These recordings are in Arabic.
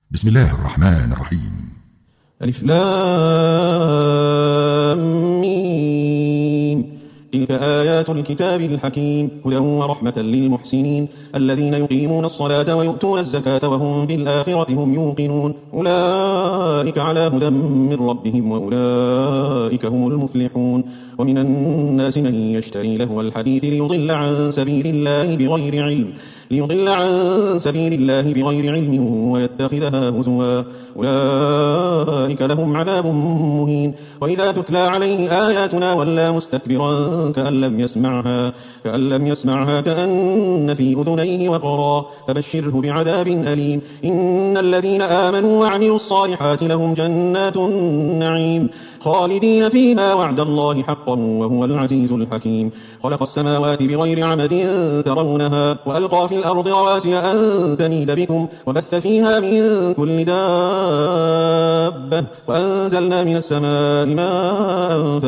بسم الله الرحمن الرحيم. ألف لام ميم. تلك آيات الكتاب الحكيم هدى ورحمة للمحسنين الذين يقيمون الصلاة ويؤتون الزكاة وهم بالآخرة هم يوقنون أولئك على هدى من ربهم وأولئك هم المفلحون. ومن الناس من يشتري لهو الحديث ليضل عن سبيل الله بغير علم ويتخذها هزوا أولئك لهم عذاب مهين. وإذا تتلى عليه آياتنا ولى مستكبرا كأن لم يسمعها كأن في أذنيه وقرا فبشره بعذاب أليم. إن الذين آمنوا وعملوا الصالحات لهم جنات النعيم خالدين فيها وعد الله حقا وهو العزيز الحكيم. خلق السماوات بغير عمد ترونها وألقى في الأرض رواسي أن تميد بكم وبث فيها من كل دابة وأنزلنا من السماء ماء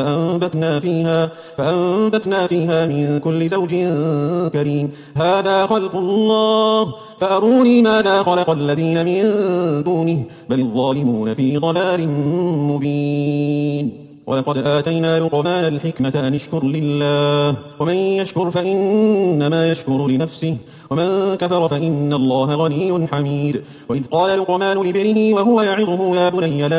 فأنبتنا فيها من كل زوج كريم. هذا خلق الله فأروني ماذا خلق الذين من دونه بل الظالمون في ضلال مبين. ولقد آتينا لقمان الحكمة أن اشكر لله ومن يشكر فإنما يشكر لنفسه ومن كفر فإن الله غني حميد. وإذ قال لقمان لابنه وهو يعظه يا بني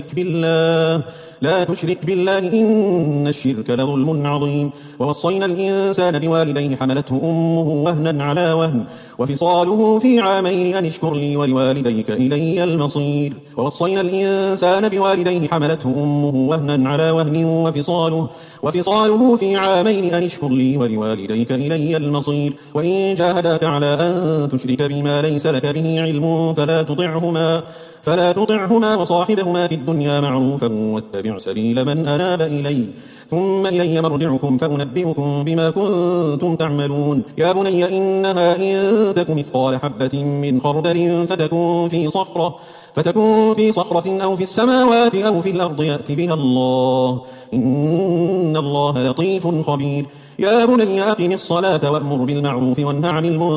لا تشرك بالله إن الشرك لظلم عظيم. ووصينا الإنسان بوالديه حملته أمه وهنا على وهن وفصاله في عامين أن اشكر لي ولوالديك إلي المصير. ووصينا الإنسان بوالديه حملته أمه وهنا على وهن وفصاله في عامين أن اشكر لي ولوالديك إلي المصير. وإن جاهداك على أن تشرك بما ليس لك به علم فلا تطعهما وصاحبهما في الدنيا معروفا واتبع سبيل من أناب إلي ثم إلي مرجعكم فأنبئكم بما كنتم تعملون. يا بني إنها إن تك مثقال حبة من خردل فتكون في صخرة أو في السماوات أو في الأرض يأت بها الله إن الله لطيف خبير. يا بني أقم الصلاة وأمر بالمعروف وانه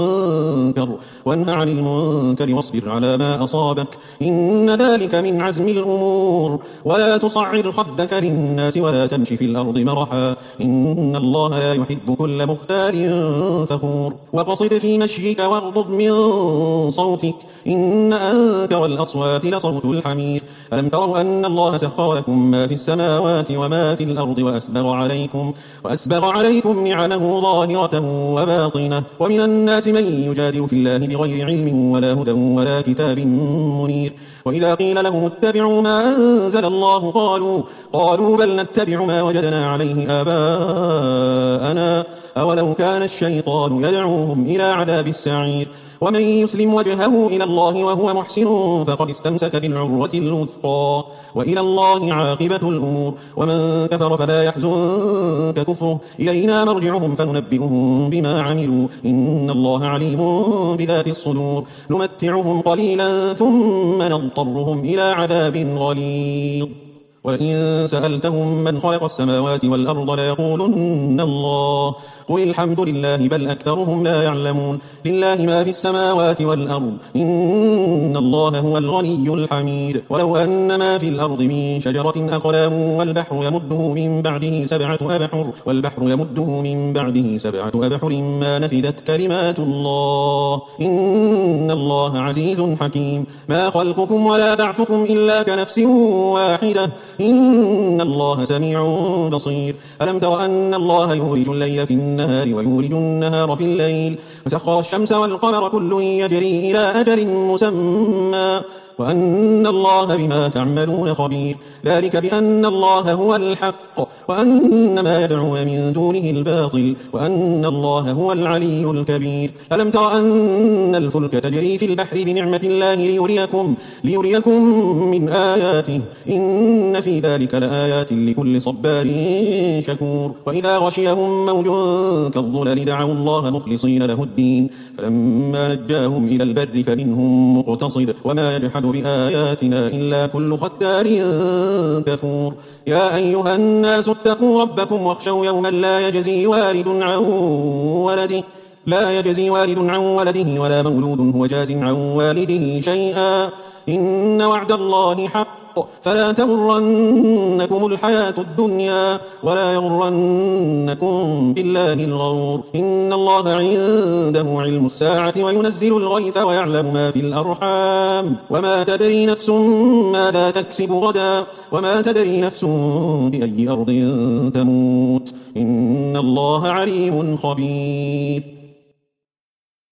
عن المنكر واصبر على ما أصابك إن ذلك من عزم الأمور. ولا تصعر خدك للناس ولا تمشي في الأرض مرحا إن الله لا يحب كل مختال فخور. وقصد في مشيك واغضض من صوتك إن أنكر الأصوات لصوت الحمير. ألم تروا أن الله سخر لكم ما في السماوات وما في الأرض وأسبغ عليكم نعمه ظاهرة وباطنة. ومن الناس من يجادل في الله بغير علم ولا هدى ولا كتاب منير. وإذا قيل لهم اتبعوا ما أنزل الله قالوا بل نتبع ما وجدنا عليه آباءنا أولو كان الشيطان يدعوهم إلى عذاب السعير. ومن يسلم وجهه إلى الله وهو محسن فقد استمسك بالعروة الوثقى وإلى الله عاقبة الأمور. ومن كفر فلا يحزنك كفره إلينا مرجعهم فننبئهم بما عملوا إن الله عليم بذات الصدور. نمتعهم قليلا ثم نضطرهم إلى عذاب غليظ. وإن سألتهم من خلق السماوات والأرض ليقولن الله قل الحمد لله بل أكثرهم لا يعلمون. لله ما في السماوات والأرض إن الله هو الغني الحميد. ولو أن ما في الأرض من شجرة أقلام والبحر يمده من بعده سبعة أبحر ما نفدت كلمات الله إن الله عزيز حكيم. ما خلقكم ولا بعثكم إلا كنفس واحدة إن الله سميع بصير. ألم تر أن الله يولج الليل في النهار ويولج النهار في الليل وسخر الشمس والقمر كل يجري إلى أجل مسمى وأن الله بما تعملون خبير. ذلك بأن الله هو الحق وأن ما يدعون من دونه الباطل وأن الله هو العلي الكبير. ألم تر أن الفلك تجري في البحر بنعمة الله ليريكم من آياته إن في ذلك لآيات لكل صبار شكور. وإذا غشيهم موج كالظلل دعوا الله مخلصين له الدين فلما نجاهم إلى البر فمنهم مقتصد وما يجحد بآياتنا إلا كل ختار كفور. يا أيها الناس اتقوا ربكم واخشوا يوما لا يجزي والد عن ولده ولا مولود هو جاز عن والده شيئا إن وعد الله حق فلا تغرنكم الحياة الدنيا ولا يغرنكم بالله الغرور إن الله عنده علم الساعة وينزل الغيث ويعلم ما في الأرحام وما تدري نفس ماذا تكسب غدا وما تدري نفس بأي أرض تموت إن الله عليم خبير